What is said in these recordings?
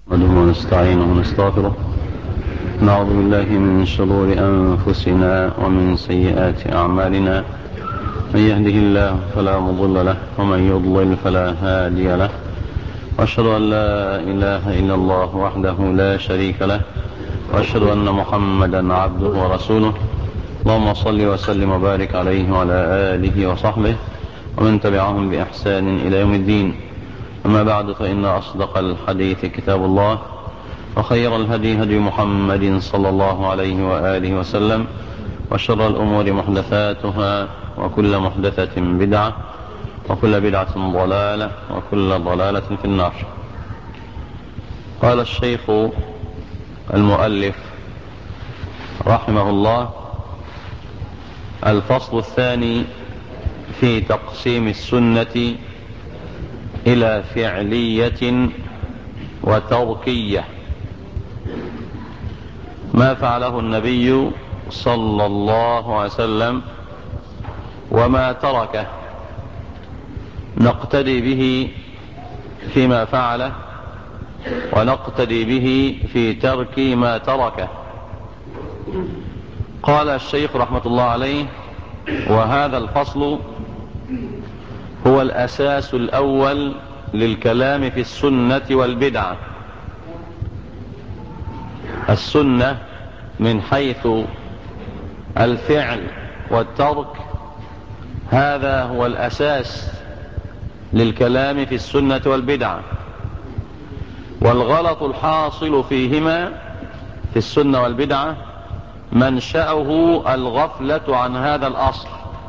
نحمده ونستعينه ونستغفره. نعوذ بالله من شرور أنفسنا ومن سيئات أعمالنا. من يهده الله فلا مضل له ومن يضلل فلا هادي له، وأشهد أن لا إله إلا الله وحده لا شريك له، وأشهد أن محمدا عبده ورسوله. اللهم صل وسلم وبارك عليه وعلى آله وصحبه ومن تبعهم بإحسان إلى يوم الدين. أما بعد، فإن أصدق الحديث كتاب الله، وخير الهدي هدي محمد صلى الله عليه وآله وسلم، وشر الأمور محدثاتها، وكل محدثة بدعة، وكل بدعة ضلالة، وكل ضلالة في النار. قال الشيخ المؤلف رحمه الله: الفصل الثاني في تقسيم السنة إلى فعلية وتركية. ما فعله النبي صلى الله عليه وسلم وما تركه نقتدي به فيما فعله، ونقتدي به في ترك ما تركه. قال الشيخ رحمة الله عليه: وهذا الفصل هو الأساس الأول للكلام في السنة والبدعة. السنة من حيث الفعل والترك، هذا هو الأساس للكلام في السنة والبدعة. والغلط الحاصل فيهما في السنة والبدعة منشأه الغفلة عن هذا الأصل،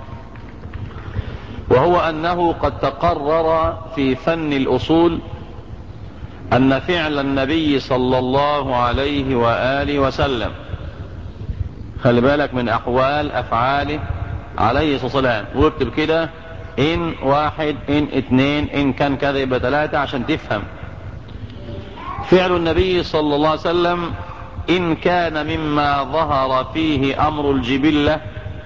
وهو أنه قد تقرر في فن الأصول أن فعل النبي صلى الله عليه وآله وسلم، خلي بالك من أفعاله عليه الصلاة والسلام، واكتب كده إن واحد، إن اتنين، إن كان كذا يبقى ثلاثة عشان تفهم. فعل النبي صلى الله عليه وسلم إن كان مما ظهر فيه أمر الجبلة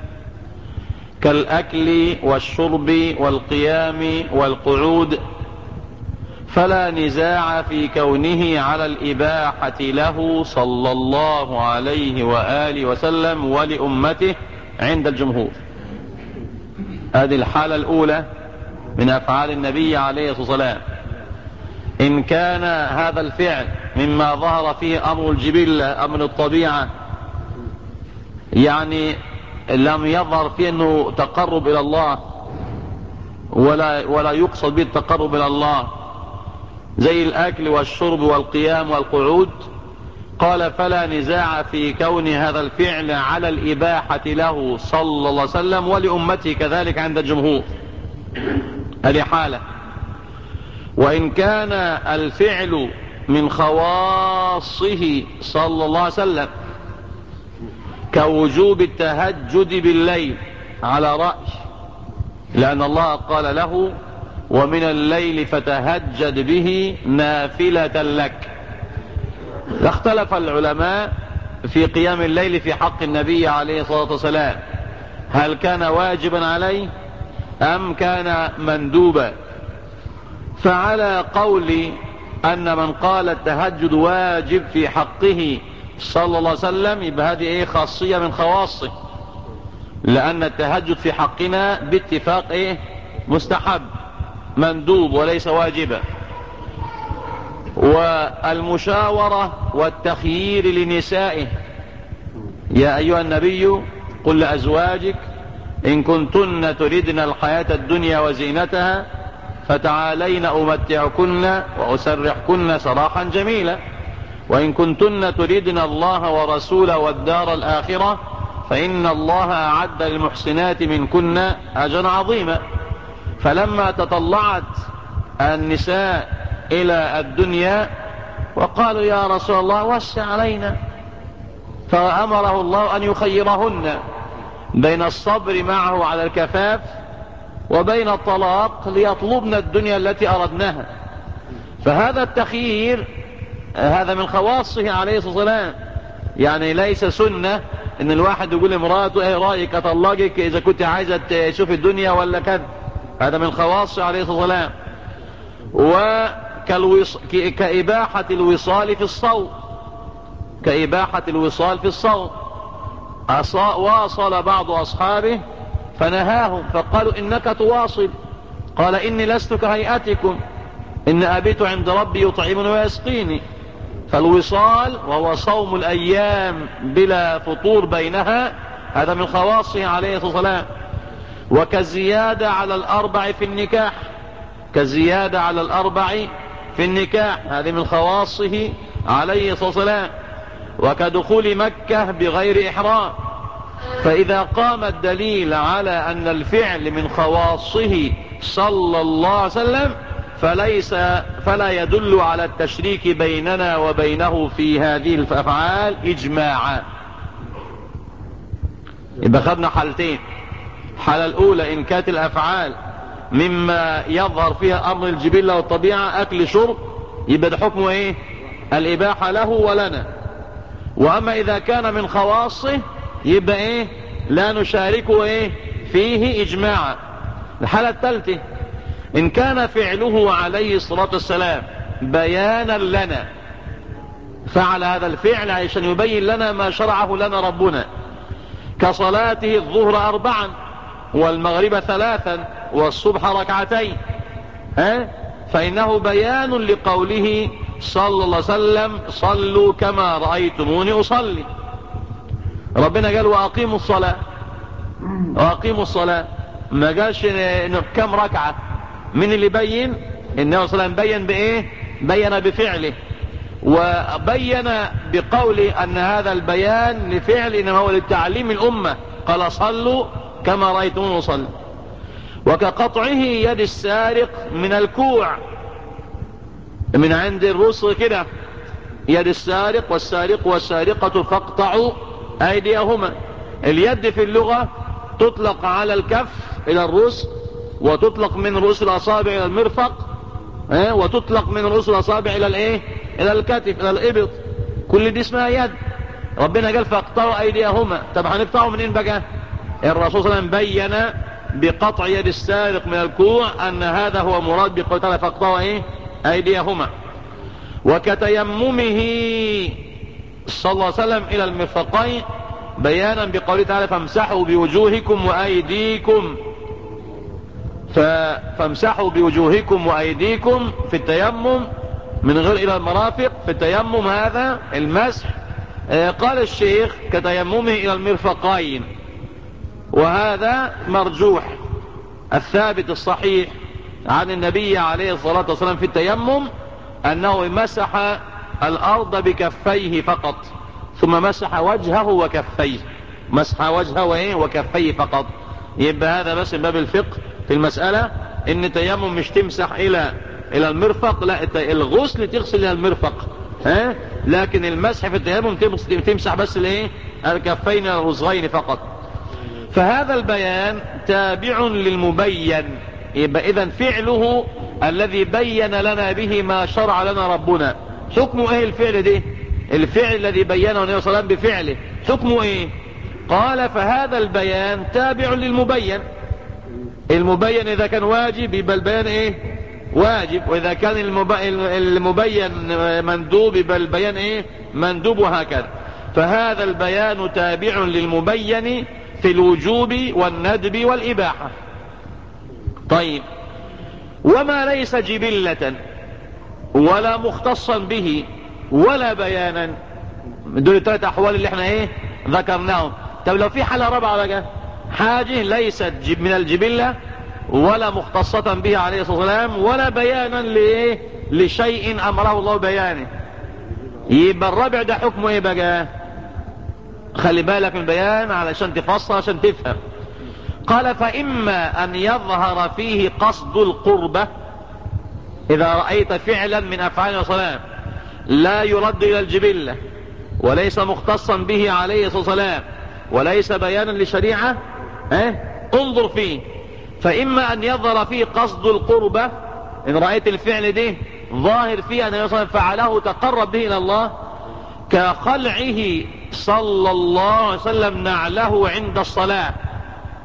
كالأكل والشرب والقيام والقعود، فلا نزاع في كونه على الإباحة له صلى الله عليه وآله وسلم ولأمته عند الجمهور. هذه الحالة الأولى من أفعال النبي عليه الصلاة والسلام. إن كان هذا الفعل مما ظهر فيه أمر الجبلة، أمر الطبيعة، يعني لم يظهر فيه أنه تقرب إلى الله ولا يقصد به التقرب إلى الله، زي الأكل والشرب والقيام والقعود، قال فلا نزاع في كون هذا الفعل على الإباحة له صلى الله عليه وسلم ولأمته كذلك عند الجمهور. هذه حالة. وإن كان الفعل من خواصه صلى الله عليه وسلم كوجوب التهجد بالليل على رأي، لأن الله قال له: ومن الليل فتهجد به نافلة لك. اختلف العلماء في قيام الليل في حق النبي عليه الصلاة والسلام، هل كان واجبا عليه أم كان مندوبا؟ فعلى قول أن من قال التهجد واجب في حقه صلى الله عليه وسلم، يبقى هذه خاصية من خواصه، لأن التهجد في حقنا باتفاق مستحب مندوب وليس واجبا. والمشاورة والتخيير لنسائه: يا أيها النبي قل لأزواجك إن كنتن تردن الحياة الدنيا وزينتها فتعالين أمتعكن وأسرحكن سراحا جميلا، وإن كنتن تردن الله ورسوله والدار الآخرة فإن الله أعد للمحسنات منكن أجرا عظيما. فلما تطلعت النساء إلى الدنيا وقالوا يا رسول الله وسع علينا، فأمره الله أن يخيرهن بين الصبر معه على الكفاف وبين الطلاق ليطلبن الدنيا التي أردناها. فهذا التخيير هذا من خواصه عليه الصلاة والسلام، يعني ليس سنة ان الواحد يقول لمراته ايه رأيك اطلقك اذا كنت عايزة تشوف الدنيا ولا كذا. هذا من خواصه عليه الصلاة والسلام. كإباحة الوصال في الصوم، كإباحة الوصال في الصوم. واصل بعض أصحابه فنهاهم فقالوا إنك تواصل، قال إني لست كهيئتكم، إن أبيت عند ربي يطعمني ويسقيني. فالوصال وهو صوم الأيام بلا فطور بينها هذا من خواصه عليه الصلاة والسلام. وكالزيادة على الأربع في النكاح، كالزيادة على الأربع في النكاح هذه من خواصه عليه الصلاة والسلام. وكدخول مكة بغير إحرام. فإذا قام الدليل على أن الفعل من خواصه صلى الله عليه وسلم فلا يدل على التشريك بيننا وبينه في هذه الأفعال إجماعا. يبقى خدنا حالتين، الحالة الأولى إن كانت الأفعال مما يظهر فيها أمر الجبلة والطبيعة أكل شرب يبقى ده حكمه إيه؟ الإباحة له ولنا. وأما إذا كان من خواصه يبقى إيه؟ لا نشاركه إيه؟ فيه إجماعا. الحالة الثالثة إن كان فعله عليه الصلاة والسلام بيانا لنا، فعل هذا الفعل عشان يبين لنا ما شرعه لنا ربنا، كصلاته الظهر 4 والمغرب 3 والصبح 2 فإنه بيان لقوله صلى الله عليه وسلم صلوا كما رأيتموني أصلي. ربنا قال وأقيموا الصلاة، وأقيموا الصلاة، ما قالش كم ركعة. من اللي بين؟ النبي صلى الله عليه وسلم بين بإيه؟ بين بفعله، وبين بقول أن هذا البيان لفعل إنما هو للتعليم الأمة، قال صلوا كما رأيتموني أصلي. وكقطعه يد السارق من الكوع، من عند الرسل كده، يد السارق والسارق والسارقة فاقطعوا أيديهما. اليد في اللغة تطلق على الكف إلى الرسل، وتطلق من رؤوس الأصابع إلى المرفق، وتطلق من رؤوس الأصابع إلى الإيه؟ إلى الكتف، إلى الإبط. كل دي اسمها يد. ربنا قال فاقطعوا أيديهما. طب هنقطعوا منين بقى؟ الرسول صلى الله عليه وسلم بين بقطع يد السارق من الكوع أن هذا هو مراد بقوله تعالى فاقطعوا إيه؟ أيديهما. وكتيممه صلى الله عليه وسلم إلى المرفقين بيانا بقوله تعالى فامسحوا بوجوهكم وأيديكم، فامسحوا بوجوهكم وأيديكم في التيمم من غير إلى المرافق. في التيمم هذا المسح قال الشيخ كتيممه إلى المرفقين، وهذا مرجوح. الثابت الصحيح عن النبي عليه الصلاة والسلام في التيمم أنه مسح الأرض بكفيه فقط، ثم مسح وجهه وكفيه، مسح وجهه وكفيه فقط. يبقى هذا بس من باب الفقه في المسألة، ان التيمم مش تمسح الى المرفق، لا، الغسل تغسل الى المرفق، لكن المسح في التيمم تمسح بس الايه؟ الكفين الرزغين فقط. فهذا البيان تابع للمبين. يبقى اذا فعله الذي بين لنا به ما شرع لنا ربنا حكمه ايه؟ الفعل ده، الفعل الذي بينه النبي صلى الله عليه وسلم بفعله حكمه ايه؟ قال فهذا البيان تابع للمبين. المبين اذا كان واجب يبقى البيان ايه؟ واجب، واذا كان المبين مندوب يبقى البيان ايه؟ مندوب، وهكذا. فهذا البيان تابع للمبين في الوجوب والندب والإباحة. طيب، وما ليس جبلة ولا مختصا به ولا بيانا، دول الثلاث احوال اللي احنا ايه ذكرناهم. طب لو في حالة رابعة بقى، حاجة ليست من الجبلة ولا مختصة به عليه الصلاة والسلام ولا بيانا لشيء امره الله بيانه، يبقى الرابع ده حكمه ايه بقى؟ خلي بالك من البيان علشان تفصل عشان تفهم. قال فإما أن يظهر فيه قصد القربة، إذا رأيت فعلا من أفعال الصلاة لا يرد إلى الجبلة وليس مختصا به عليه الصلاة والسلام وليس بيانا لشريعة، انظر فيه. فإما أن يظهر فيه قصد القربة، إن رأيت الفعل ده ظاهر فيه أن النبي فعله تقرب به إلى الله، كخلعه صلى الله عليه وسلم نعله عند الصلاة،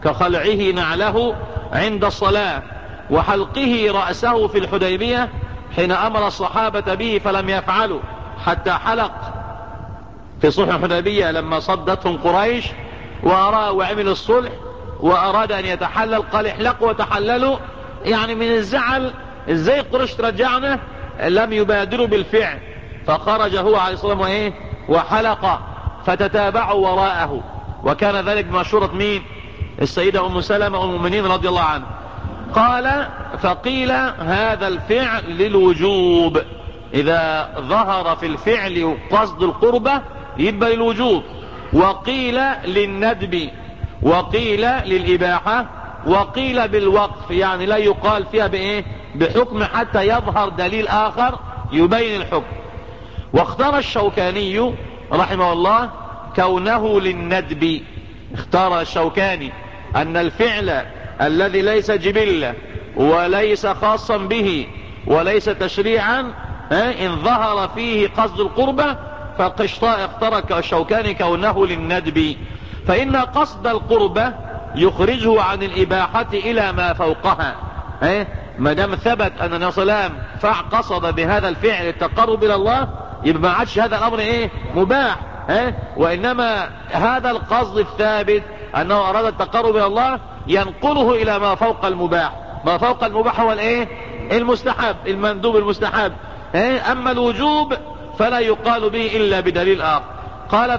كخلعه نعله عند الصلاة، وحلقه رأسه في الحديبية حين أمر الصحابة به فلم يفعلوا حتى حلق في صلح الحديبية لما صدتهم قريش وعمل الصلح وأراد أن يتحلل، قال احلقوا وتحللوا، يعني من الزعل ازاي قريش ترجعنا، لم يبادروا بالفعل، فخرج هو عليه الصلاة والسلام وحلق فتتابعوا وراءه. وكان ذلك بمشورة مين؟ السيدة أم سلمة أم المؤمنين رضي الله عنها. قال فقيل هذا الفعل للوجوب، إذا ظهر في الفعل قصد القربة يبقى للوجوب، وقيل للندب، وقيل للإباحة، وقيل بالوقف، يعني لا يقال فيها بحكم حتى يظهر دليل آخر يبين الحكم. واختار الشوكاني رحمه الله كونه للندب. اختار الشوكاني أن الفعل الذي ليس جبلة وليس خاصا به وليس تشريعا إن ظهر فيه قصد القربة اختار الشوكاني كونه للندب، فإن قصد القربة يخرجه عن الإباحة إلى ما فوقها. ما دام ثبت أن النبي صلى الله عليه وسلم قصد بهذا الفعل التقرب إلى الله، يبقى ما عادش هذا الأمر مباح، وإنما هذا القصد الثابت أنه أراد التقرب إلى الله ينقله إلى ما فوق المباح. ما فوق المباح هو المستحب، المندوب المستحب. أما الوجوب فلا يقال به إلا بدليل آخر. قال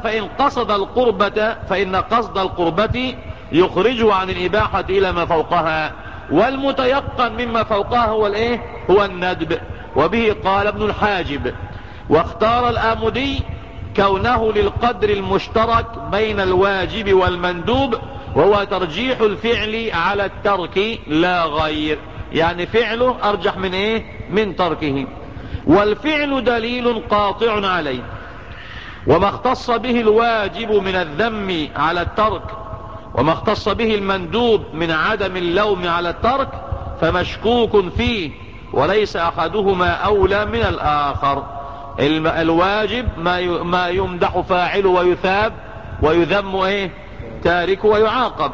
فإن قصد القربة يخرجه عن الإباحة إلى ما فوقها، والمتيقن مما فوقها هو الندب. وبه قال ابن الحاجب. واختار الآمدي كونه للقدر المشترك بين الواجب والمندوب، وهو ترجيح الفعل على الترك لا غير، يعني فعله أرجح من تركه. والفعل دليل قاطع عليه، وما اختص به الواجب من الذم على الترك وما اختص به المندوب من عدم اللوم على الترك فمشكوك فيه، وليس أحدهما أولى من الآخر. الواجب ما يمدح فاعله ويثاب، ويذم تاركه ويعاقب.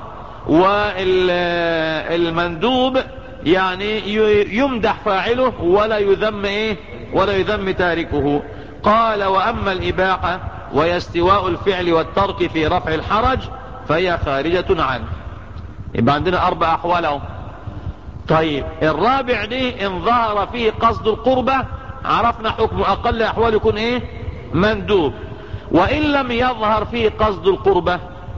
والمندوب يعني يمدح فاعله ولا يذم تاركه. قال وأما الإباحة وهي استواء الفعل والترك في رفع الحرج فهي خارجة عنه. يبقى عندنا 4 أحوال. طيب الرابع دي إن ظهر فيه قصد القربة عرفنا حكم أقل أحوال يكون مندوب. وإن لم يظهر فيه قصد القربة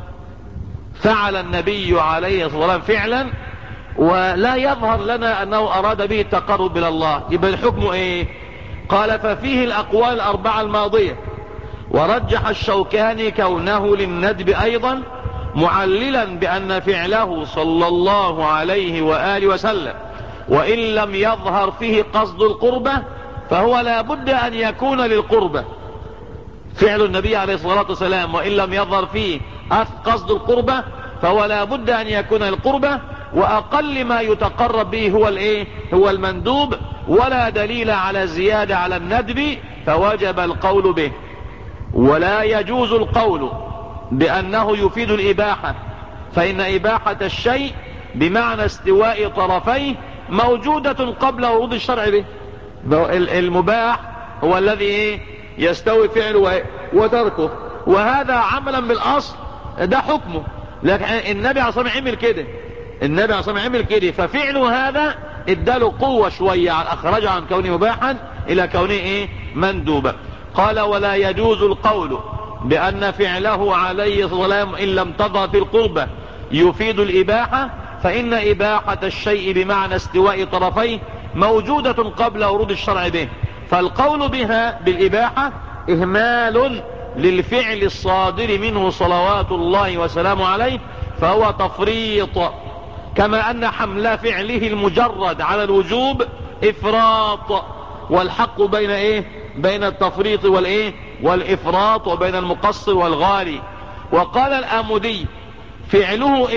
فعل النبي عليه الصلاة والسلام فعلا ولا يظهر لنا أنه أراد به التقرب إلى الله، يبقى الحكم قال ففيه الأقوال 4 الماضية. ورجح الشوكاني كونه للندب أيضا، معللا بأن فعله صلى الله عليه وآله وسلم وإن لم يظهر فيه قصد القربة فهو لا بد أن يكون للقربة. فعل النبي عليه الصلاة والسلام وإن لم يظهر فيه قصد القربة فهو لا بد أن يكون للقربة، وأقل ما يتقرب به هو المندوب، ولا دليل على زيادة على الندب فوجب القول به. ولا يجوز القول بأنه يفيد الإباحة، فإن إباحة الشيء بمعنى استواء طرفيه موجودة قبل ورود الشرع به. المباح هو الذي يستوي فعله وتركه، وهذا عملا بالأصل ده حكمه. لكن النبي عليه الصلاة والسلام عمل كده، ففعله هذا اداله قوة شوية، أخرجه عن كونه مباحا إلى كونه مندوبا. قال ولا يجوز القول بأن فعله عليه الصلاة والسلام إن لم تظهر في القربة يفيد الإباحة، فإن إباحة الشيء بمعنى استواء طرفيه موجودة قبل ورود الشرع به، فالقول بها بالإباحة إهمال للفعل الصادر منه صلوات الله وسلامه عليه، فهو تفريط، كما أن حمل فعله المجرد على الوجوب إفراط. والحق بين التفريط والإفراط، وبين المقصر والغالي. وقال الآمدي فعله إن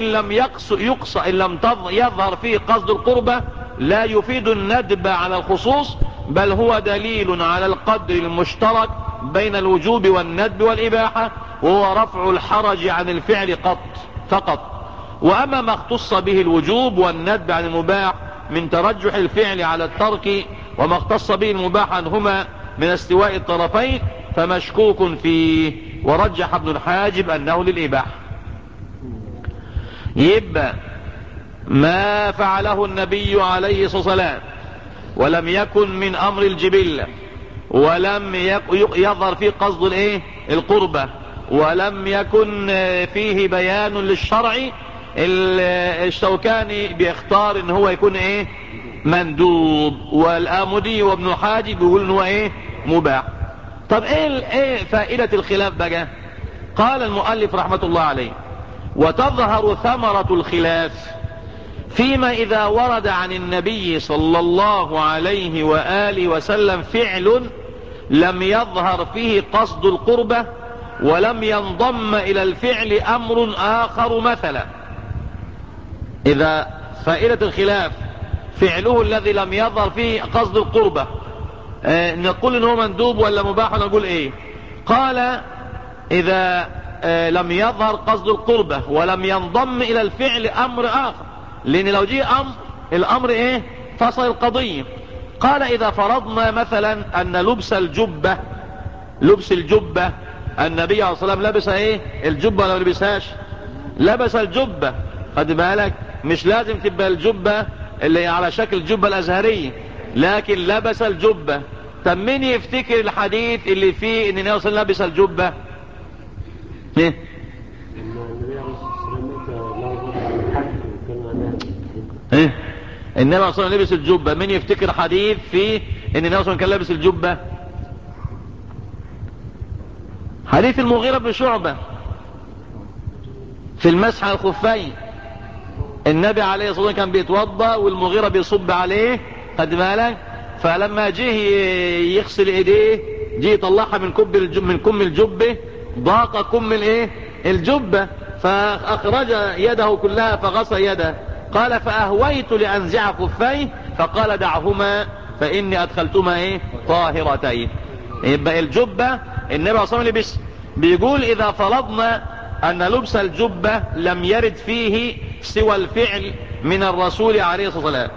لم يظهر فيه قصد القربة لا يفيد الندب على الخصوص، بل هو دليل على القدر المشترك بين الوجوب والندب والإباحة، وهو رفع الحرج عن الفعل فقط. وأما ما اختص به الوجوب والندب عن المباح من ترجح الفعل على الترك وما اختص به المباح عنهما من استواء الطرفين فمشكوك فيه، ورجح ابن الحاجب أنه للإباحة. يبقى ما فعله النبي عليه الصلاة والسلام ولم يكن من أمر الجبلة، ولم يظهر فيه قصد الايه القربة، ولم يكن فيه بيان للشرع، الشوكاني بيختار ان هو يكون ايه مندوب، والآمدي وابن حاجب بيقول ان هو ايه مباح. طب ايه فائدة الخلاف بقى؟ قال المؤلف رحمة الله عليه: وتظهر ثمرة الخلاف فيما إذا ورد عن النبي صلى الله عليه وآله وسلم فعل لم يظهر فيه قصد القربة ولم ينضم إلى الفعل أمر آخر. مثلا إذا فائدة الخلاف فعله الذي لم يظهر فيه قصد القربة، نقول إنه مندوب ولا مباح ولا نقول إيه؟ قال: إذا لم يظهر قصد القربة ولم ينضم إلى الفعل أمر آخر، لأن لو جه الأمر إيه فصل القضية. قال: إذا فرضنا مثلا أن لبس الجبة النبي عليه الصلاة والسلام لبس إيه الجبة ولا لبسهاش؟ لبس الجبة. خد بالك، مش لازم تبقى الجبة اللي على شكل الجبة الأزهرية، لكن لبس الجبة. طب مين يفتكر الحديث اللي فيه ان النبي صلى الله عليه وسلم لبس الجبة؟ النبي صلى الله عليه وسلم لبس الجبة. مين يفتكر حديث فيه ان النبي صلى الله عليه وسلم كان لابس الجبة؟ حديث المغيرة بن شعبة في المسح على الخفين. النبي عليه الصلاة والسلام كان بيتوضا والمغيرة بيصب عليه، خد بالك، فلما جه يغسل ايديه جه يطلعها من كم الجبة، ضاق كم الايه الجبة، فاخرج يده كلها فغسل يده. قال: فاهويت لانزع خفيه، فقال: دعهما فاني ادخلتما ايه طاهرتين. يبقى الجبة النبي عليه الصلاة والسلام لبس. بيقول: اذا فرضنا ان لبس الجبة لم يرد فيه سوى الفعل من الرسول عليه الصلاة والسلام،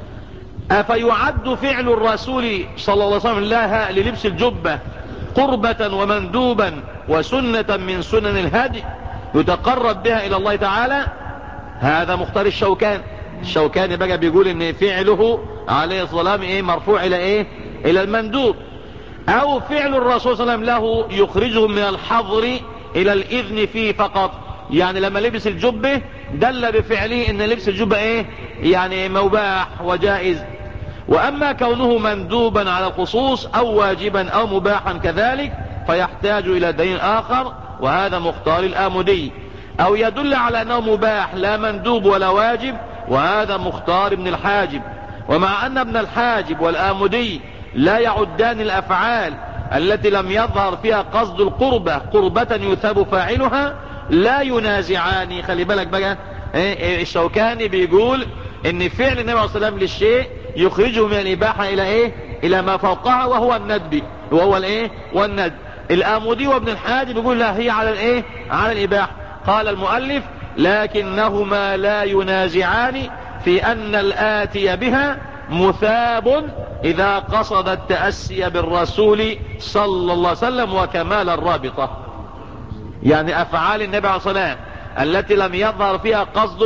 أفيعد فعل الرسول صلى الله عليه وسلم لها للبس الجبة قربة ومندوبا وسنة من سنن الهدي يتقرب بها إلى الله تعالى؟ هذا مختار الشوكاني بقى بيقول ان فعله عليه الصلاة والسلام ايه مرفوع الى ايه الى المندوب، او فعل الرسول صلى الله عليه وسلم له يخرجه من الحظر الى الاذن فيه فقط. يعني لما لبس الجبة دل بفعله ان لبس الجبة ايه يعني مباح وجائز. واما كونه مندوبا على الخصوص او واجبا او مباحا كذلك فيحتاج الى دليل اخر، وهذا مختار الآمدي، او يدل على انه مباح لا مندوب ولا واجب، وهذا مختار ابن الحاجب. ومع ان ابن الحاجب والآمدي لا يعدان الافعال التي لم يظهر فيها قصد القربة قربة يثاب فاعلها، لا ينازعان. خلي بالك بقى، الشوكاني بيقول ان فعل النبي عليه الصلاة والسلام للشيء يخرجه من الاباحة الى ايه الى ما فوقها وهو الندب، وهو الايه والند. الآمدي وابن الحاجب بيقول لا، هي على الايه على الاباحة. قال المؤلف: لكنهما لا ينازعان في ان الآتي بها مثاب اذا قصد التأسي بالرسول صلى الله عليه وسلم وكمال الرابطة. يعني افعال النبي عليه الصلاة والسلام التي لم يظهر فيها قصد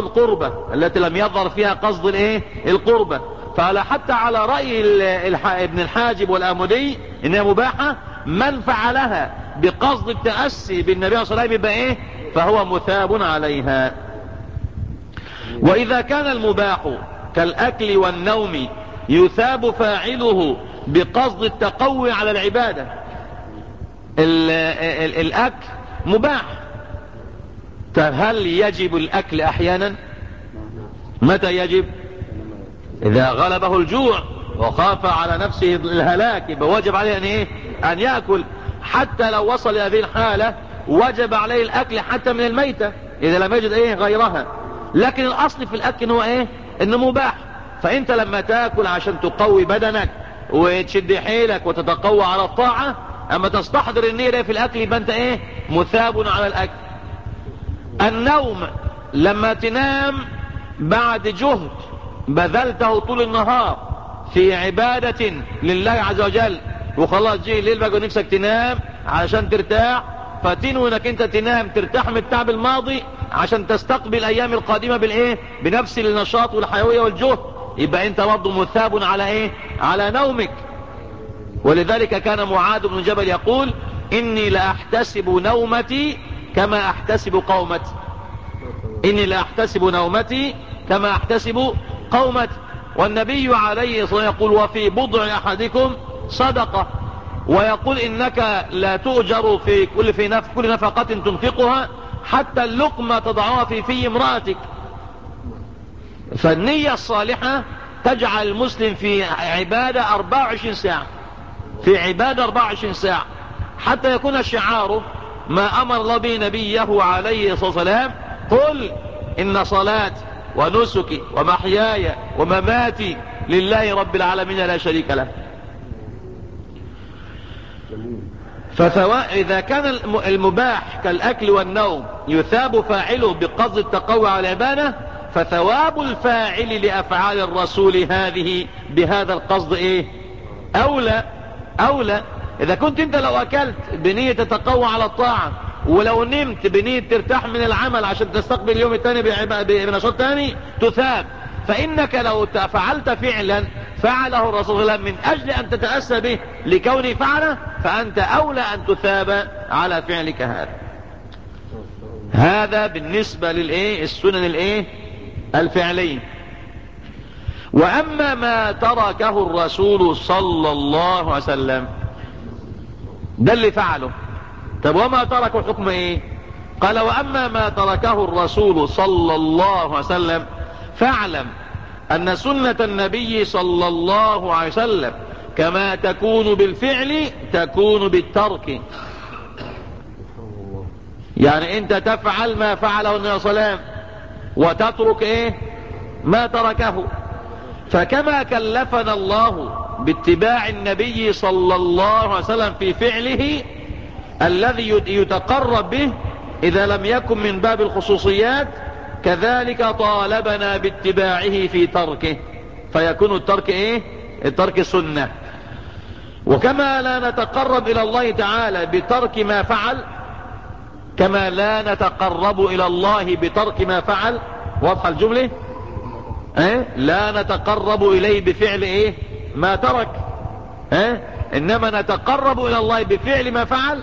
القربة، فعلى حتى على رأي ابن الحاجب والآمدي انها مباحة، من فعلها بقصد التأسي بالنبي صلى الله عليه وسلم يبقى ايه فهو مثاب عليها. واذا كان المباح كالأكل والنوم يثاب فاعله بقصد التقوي على العبادة. الأكل مباح، هل يجب الأكل أحيانا؟ متى يجب؟ إذا غلبه الجوع وخاف على نفسه الهلاك يبقى واجب عليه أن يأكل. حتى لو وصل إلى هذه الحالة وجب عليه الأكل حتى من الميتة إذا لم يجد غيرها. لكن الأصل في الأكل هو إنه مباح. فأنت لما تأكل عشان تقوي بدنك وتشد حيلك وتتقوى على الطاعة، أما تستحضر النية في الأكل يبقى أنت مثاب على الأكل. النوم لما تنام بعد جهد بذلته طول النهار في عبادة لله عز وجل وخلاص جه الليل بقى نفسك تنام علشان ترتاح، فتنوي انك انت تنام ترتاح من التعب الماضي عشان تستقبل الايام القادمة بالايه، بنفس النشاط والحيوية والجهد، يبقى انت برضه مثاب على ايه، على نومك. ولذلك كان معاذ بن جبل يقول اني لاحتسب نومتي كما احتسب قومتي، اني لاحتسب نومتي كما احتسب قومتي. والنبي عليه الصلاة والسلام يقول وفي بضع احدكم صدقة، ويقول انك لا تؤجر في كل نفقة تنفقها حتى اللقمة تضعها في امرأتك. فالنية الصالحة تجعل المسلم في عبادة 24 ساعة، في عبادة 24 ساعة، حتى يكون شعاره ما امر الله به نبيه عليه الصلاة والسلام قل ان صلاتي ونسكي ومحياي ومماتي لله رب العالمين لا شريك له. إذا كان المباح كالأكل والنوم يثاب فاعله بقصد التقوى على العبادة، فثواب الفاعل لأفعال الرسول هذه بهذا القصد ايه، أولى. إذا كنت انت لو أكلت بنية تتقوى على الطاعة، ولو نمت بنية ترتاح من العمل عشان تستقبل اليوم الثاني بنشاط ثاني تثاب. فإنك لو فعلت فعلا فعله الرسول صلى الله عليه وسلم من أجل أن تتأسى به لكونه فعله، فأنت أولى أن تثاب على فعلك هذا. هذا بالنسبة السنن الفعلية. وأما ما تركه الرسول صلى الله عليه وسلم ده اللي فعله. طب وما تركه حكم ايه؟ قال وأما ما تركه الرسول صلى الله عليه وسلم فاعلم أن سنة النبي صلى الله عليه وسلم كما تكون بالفعل تكون بالترك. يعني انت تفعل ما فعله النبي صلى الله عليه وسلم وتترك ما تركه. فكما كلفنا الله باتباع النبي صلى الله عليه وسلم في فعله الذي يتقرب به إذا لم يكن من باب الخصوصيات، كذلك طالبنا باتباعه في تركه، فيكون الترك سنة. وكما لا نتقرب إلى الله تعالى بترك ما فعل، كما لا نتقرب إلى الله بترك ما فعل، واضحة الجملة؟ لا نتقرب إليه بفعل ما ترك، إنما نتقرب إلى الله بفعل ما فعل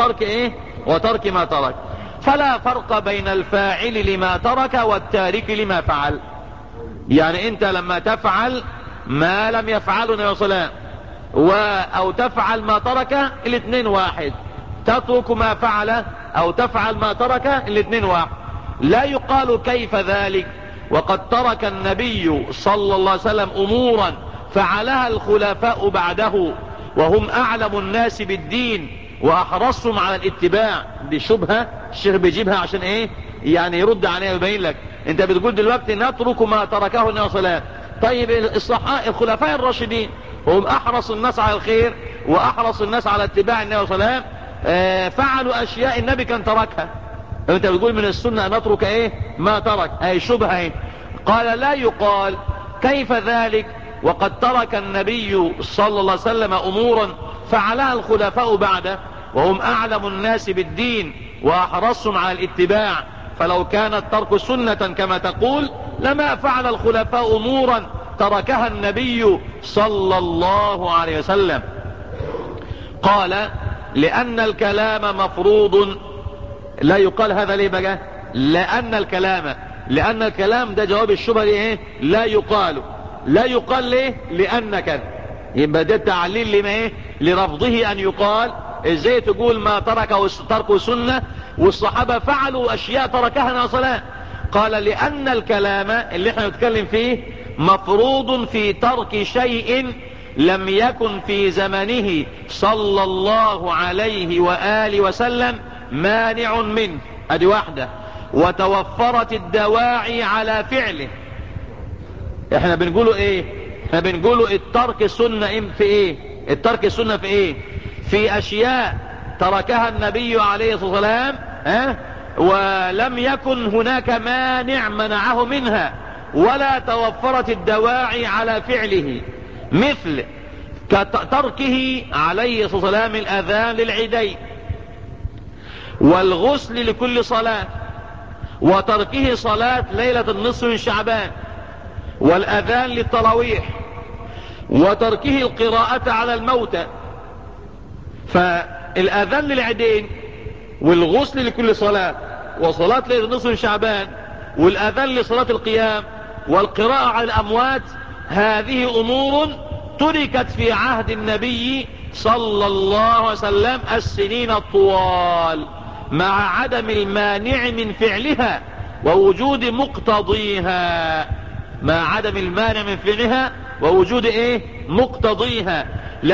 وترك ما ترك. فلا فرق بين الفاعل لما ترك والتارك لما فعل. يعني انت لما تفعل ما لم يفعله النبي صلى الله عليه وسلم او تفعل ما ترك، الاثنين واحد. تترك ما فعل او تفعل ما ترك، الاثنين واحد. لا يقال كيف ذلك وقد ترك النبي صلى الله عليه وسلم امورا فعلها الخلفاء بعده وهم اعلم الناس بالدين واحرصهم على الاتباع. دي شبهة الشيخ بيجيبها عشان يعني يرد عليها ويبين لك. انت بتقول دلوقتي نترك ما تركه النبي صلى الله عليه وسلم. طيب الخلفاء الراشدين هم احرص الناس على الخير واحرص الناس على اتباع النبي صلى الله عليه وسلم، فعلوا اشياء النبي كان تركها. انت بتقول من السنة ان نترك ما ترك، شبهة قال لا يقال كيف ذلك وقد ترك النبي صلى الله عليه وسلم امورا فعلها الخلفاء بعده وهم اعلم الناس بالدين واحرصهم على الاتباع، فلو كان الترك سنة كما تقول لما فعل الخلفاء امورا تركها النبي صلى الله عليه وسلم. قال لان الكلام مفروض. لا يقال هذا ليه بقى؟ لان الكلام ده جواب الشبهة لا يقال ليه؟ لان كذا. يبقى ده تعليل لما لرفضه ان يقال. ازاي تقول ما تركه سنة والصحابة فعلوا اشياء تركها النبي صلى الله عليه وسلم؟ قال لان الكلام اللي احنا نتكلم فيه مفروض في ترك شيء لم يكن في زمنه صلى الله عليه وآله وسلم مانع منه، ادي واحدة، وتوفرت الدواعي على فعله. احنا بنقوله احنا بنقوله الترك سنة الترك سنة في في اشياء تركها النبي عليه الصلاة والسلام ولم يكن هناك مانع منعه منها ولا توفرت الدواعي على فعله. مثل تركه عليه الصلاة والسلام الأذان للعيدين، والغسل لكل صلاة، وتركه صلاة ليلة النصف من شعبان، والأذان للتراويح، وتركه القراءة على الموتى. فالأذان للعيدين والغسل لكل صلاة وصلاة ليلة النصف من شعبان والأذان لصلاة القيام والقراءة على الأموات، هذه أمور تركت في عهد النبي صلى الله عليه وسلم السنين الطوال، مع عدم المانع من فعلها ووجود مقتضيها، مع عدم المانع من فعلها ووجود مقتضيها،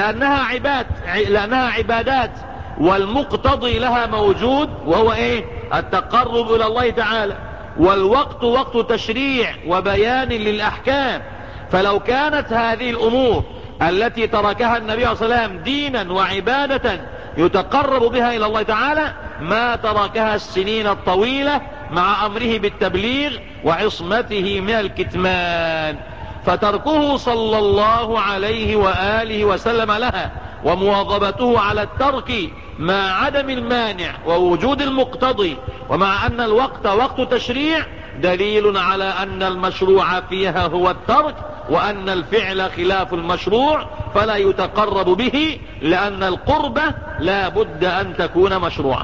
لأنها عبادات، والمقتضي لها موجود، وهو التقرب إلى الله تعالى، والوقت وقت تشريع وبيان للأحكام. فلو كانت هذه الأمور التي تركها النبي صلى الله عليه وسلم دينا وعبادة يتقرب بها إلى الله تعالى ما تركها السنين الطويلة، مع أمره بالتبليغ وعصمته من الكتمان. فتركه صلى الله عليه وآله وسلم لها ومواظبته على الترك مع عدم المانع ووجود المقتضي، ومع أن الوقت وقت تشريع، دليل على أن المشروع فيها هو الترك، وأن الفعل خلاف المشروع فلا يتقرب به، لأن القربة لا بد أن تكون مشروعة.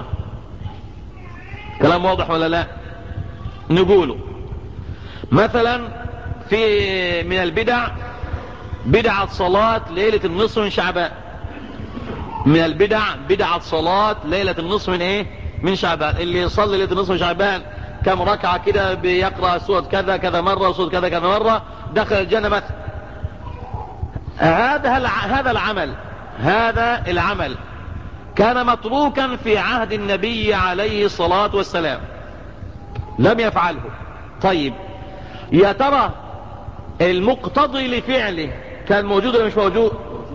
كلام واضح ولا لا؟ نقوله مثلا من البدع بدعة صلاة ليلة النصف من شعبان. من البدع بدعة صلاة ليلة النصف من شعبان. اللي يصلي ليلة النصف من شعبان كم ركعة كده بيقرأ سورة كذا كذا مرة وسورة كذا كذا مرة دخل الجنة مثلا. هذا العمل كان متروكا في عهد النبي عليه الصلاة والسلام، لم يفعله. طيب يا ترى المقتضي لفعله كان موجود ولا مش موجود؟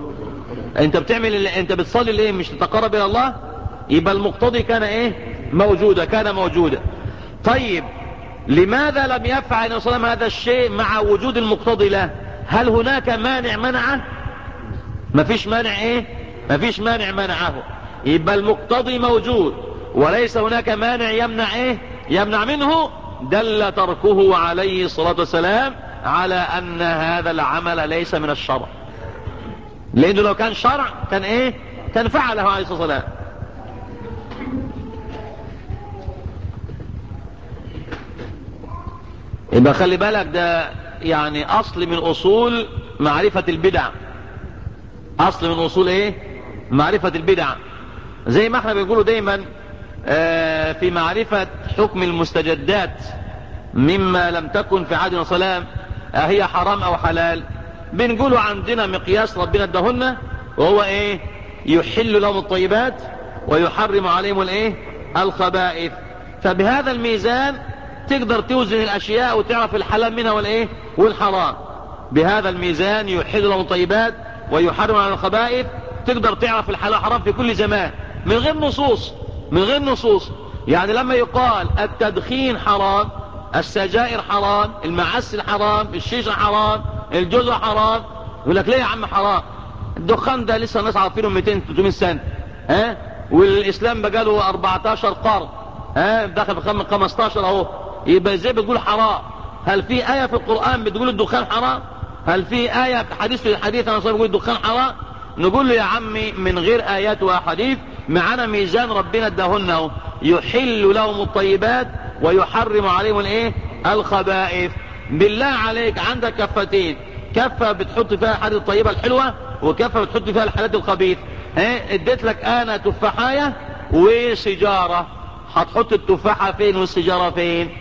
انت بتصلي ليه؟ مش تتقرب الى الله؟ يبقى المقتضي كان موجودا. طيب لماذا لم يفعل النبي صلى الله عليه وسلم هذا الشيء مع وجود المقتضي له؟ هل هناك مانع منعه؟ مفيش مانع منعه. يبقى المقتضي موجود وليس هناك مانع يمنع منه. دل تركه عليه الصلاة والسلام على أن هذا العمل ليس من الشرع، لأنه لو كان شرع كان فعله عليه الصلاة والسلام. يبقى خلي بالك، ده يعني أصل من أصول معرفة البدع. أصل من أصول معرفة البدع. زي ما احنا بنقوله دايما في معرفة حكم المستجدات مما لم تكن في عهد السلام هي حرام أو حلال، بنقوله عندنا مقياس ربنا ادهن، وهو يحل لهم الطيبات ويحرم عليهم الخبائث. فبهذا الميزان تقدر توزن الأشياء وتعرف الحلال منها والحرام. بهذا الميزان يحل لهم الطيبات ويحرم عليهم الخبائث، تقدر تعرف الحلال والحرام في كل زمان من غير نصوص. يعني لما يقال التدخين حرام، السجائر حرام، المعسل حرام، الشيشة حرام، الجزء حرام، يقول لك ليه يا عم حرام؟ الدخان ده لسه الناس عارفينه 200-300 سنة، والإسلام بقاله 14 قرن، دخل في 15 اهو. يبقى ازاي بتقول حرام؟ هل في آية في القرآن بتقول الدخان حرام؟ هل في آية في الحديث عن الصلاة بتقول الدخان حرام؟ نقول له يا عمي من غير آيات وأحاديث، معنا ميزان ربنا اداهن، يحل لهم الطيبات ويحرم عليهم الخبائث. بالله عليك عندك كفتين، كفة بتحط فيها الحاجات الطيبة الحلوة، وكفة بتحط فيها الحاجات الخبيث. اديت لك انا تفاحية وسجارة، هتحط التفاحة فين والسجارة فين؟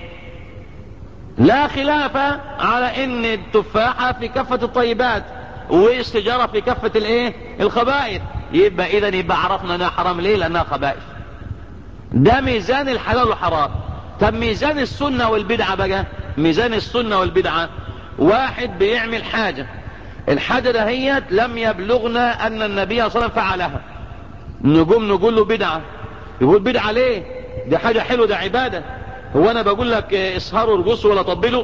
لا خلاف على ان التفاحة في كفة الطيبات والسجارة في كفة الخبائث. يبقى عرفنا انها حرام ليه؟ لانها خبائث. ده ميزان الحلال والحرام. طب ميزان السنة والبدعة بقى، ميزان السنة والبدعة، واحد بيعمل حاجة، الحاجة دهيت لم يبلغنا ان النبي صلى الله عليه وسلم فعلها، نقول له بدعة. يقول بدعة ليه؟ دي حاجة حلوة، ده عبادة. هو انا بقول لك اسهروا ارقصوا ولا طبلوا؟ ده حاجة حلوة، ده عبادة. يبقى اذا الحاجة دي لم يبلغنا ان النبي صلى الله عليه وسلم فعلها، نقول له بدعة. يقول بدعة ليه؟ دي حاجة حلوة، ده عبادة.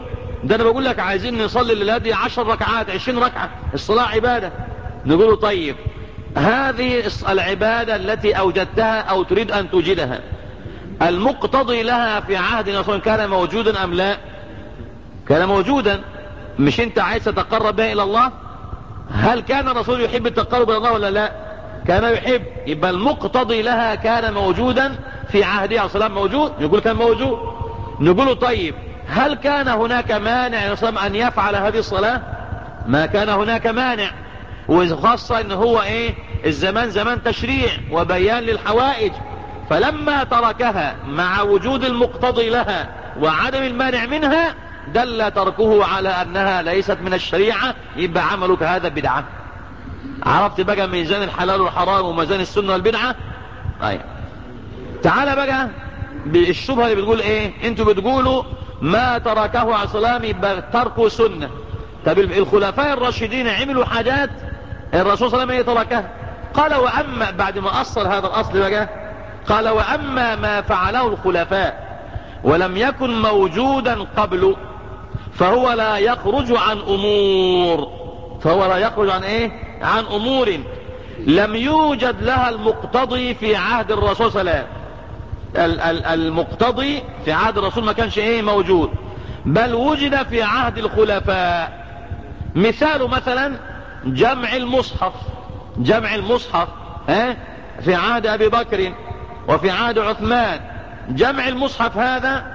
ده انا بقول لك عايزين نصلي الليلة دي 10 ركعات 20 ركعة، الصلاة عبادة. نقول له طيب هذه العبادة التي اوجدتها او تريد ان توجدها، المقتضي لها في عهد الرسول كان موجودا ام لا؟ كان موجودا. مش انت عايز تتقرب بها الى الله؟ هل كان الرسول يحب التقرب الى الله ولا لا؟ كان يحب. يبقى المقتضي لها كان موجودا في عهده عليه الصلاة والسلام. موجود؟ يقول كان موجود. نقول طيب هل كان هناك مانع ان يفعل هذه الصلاة؟ ما كان هناك مانع، وخاصة ان هو ايه، الزمان زمان تشريع وبيان للحوائج، فلما تركها مع وجود المقتضي لها وعدم المانع منها دل تركه على انها ليست من الشريعة، يبقى عملك هذا بدعة. عرفت بقى ميزان الحلال والحرام وميزان السنة والبدعة؟ طيب تعال بقى بالشبهة اللي بتقول ايه، انتوا بتقولوا ما تركه عليه السلام يبقى تركه سنة. طب الخلفاء الراشدين عملوا حاجات الرسول صلى الله عليه وسلم تركها. قال واما، بعد ما اصل هذا الاصل بقى، قال واما ما فعله الخلفاء ولم يكن موجودا قبل فهو لا يخرج عن امور، فهو لا يخرج عن ايه، عن امور لم يوجد لها المقتضي في عهد الرسول صلى الله عليه وسلم. المقتضي في عهد الرسول ما كانش ايه موجود، بل وجد في عهد الخلفاء. مثال مثلا جمع المصحف، جمع المصحف في عهد ابي بكر وفي عهد عثمان. جمع المصحف هذا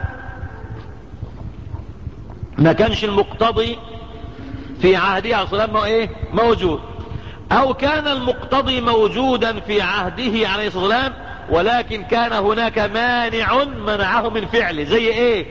ما كانش المقتضي في عهده عليه الصلاة والسلام ايه موجود، او كان المقتضي موجودا في عهده عليه الصلاة والسلام ولكن كان هناك مانع منعه من فعله. زي ايه؟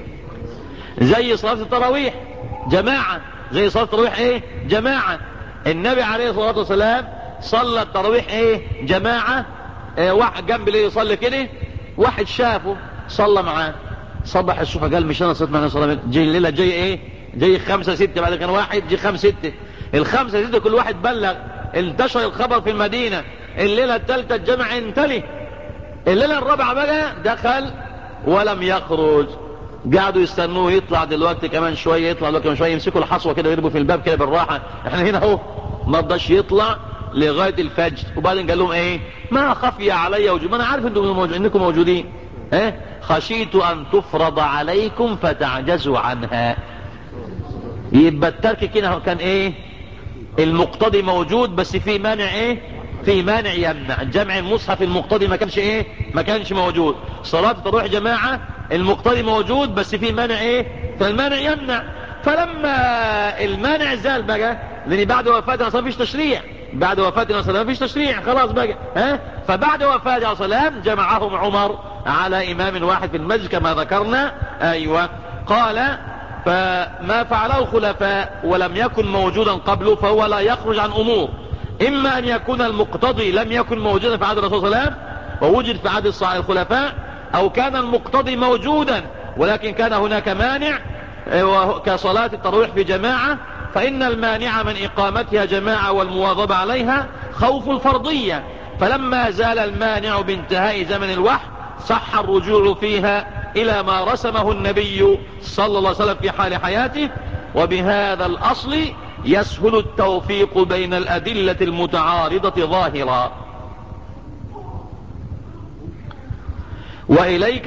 زي صلاة التراويح جماعة، زي صلاة التراويح ايه جماعة. النبي عليه الصلاة والسلام صلى التراويح ايه جماعة. واحد جنب ليه يصلي كده، واحد شافه صلى معاه، صبح الصبح قال مش انا صليت معنا صلاة، جاي الليلة جاي ايه، جاي 5 6، بعد كان واحد جي 5 6، ال5 6 كل واحد بلغ، انتشر الخبر في المدينة. الليلة الثالثة الجمع انتلي، الليلة الرابعة بقى دخل ولم يخرج. قعدوا يستنوه يطلع دلوقتي كمان شوية، يطلع دلوقتي كمان شوية، يمسكوا الحصوة كده ويربوا في الباب كده بالراحة. احنا هنا اهو، ما رضاش يطلع لغاية الفجر. وبعدين قال لهم ايه، ما خفي علي وجود، ما انا عارف انكم موجودين، خشيت ان تفرض عليكم فتعجزوا عنها. يبقى الترك كده كان ايه، المقتضي موجود بس في مانع ايه، في مانع يمنع. جمع المصحف المقتضي ما كانش ايه، ما كانش موجود. صلاة التراويح جماعة المقتضي موجود بس في مانع ايه، فالمانع يمنع. فلما المانع زال بقى، لان بعد وفاة الرسول مفيش تشريع، بعد وفاة الرسول مفيش تشريع خلاص بقى، فبعد وفاة الرسول جمعهم عمر على امام واحد في المسجد كما ذكرنا. ايوه. قال فما فعله الخلفاء ولم يكن موجودا قبله فهو لا يخرج عن امور، اما ان يكون المقتضي لم يكن موجودا في عهد الرسول صلى الله عليه وسلم ووجد في عهد الخلفاء، او كان المقتضي موجودا ولكن كان هناك مانع كصلاة التراويح في جماعة، فان المانع من اقامتها جماعة والمواظبة عليها خوف الفرضية، فلما زال المانع بانتهاء زمن الوحي صح الرجوع فيها الى ما رسمه النبي صلى الله عليه وسلم في حال حياته. وبهذا الاصل يسهل التوفيق بين الادلة المتعارضة ظاهرا. وإليك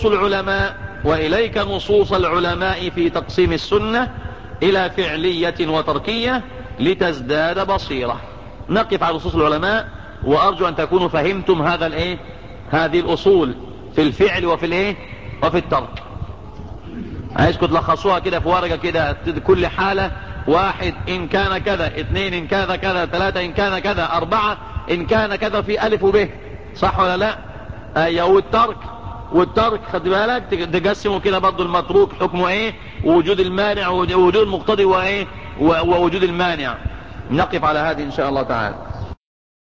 نصوص العلماء في تقسيم السنة إلى فعلية وتركية لتزداد بصيرة. نقف على نصوص العلماء، وأرجو أن تكونوا فهمتم هذه الأصول في الفعل وفي وفي الترك. عايزكم تلخصوها كده في ورقة كده، كل حالة: 1 إن كان كذا، 2 إن كان كذا، 3 إن كان كذا، 4 إن كان كذا، في ألف وب، صح ولا لا؟ والترك خد بالك تقسموا كده برضو، المتروك حكمه ايه، ووجود المانع ووجود المقتضي ووجود المانع. نقف على هذه ان شاء الله تعالى.